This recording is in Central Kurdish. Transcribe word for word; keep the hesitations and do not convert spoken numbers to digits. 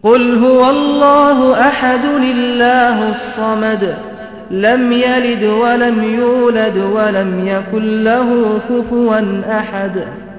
قل هو الله أحد الله الصمد لم يلد ولم يولد ولم يكن له كفوا أحد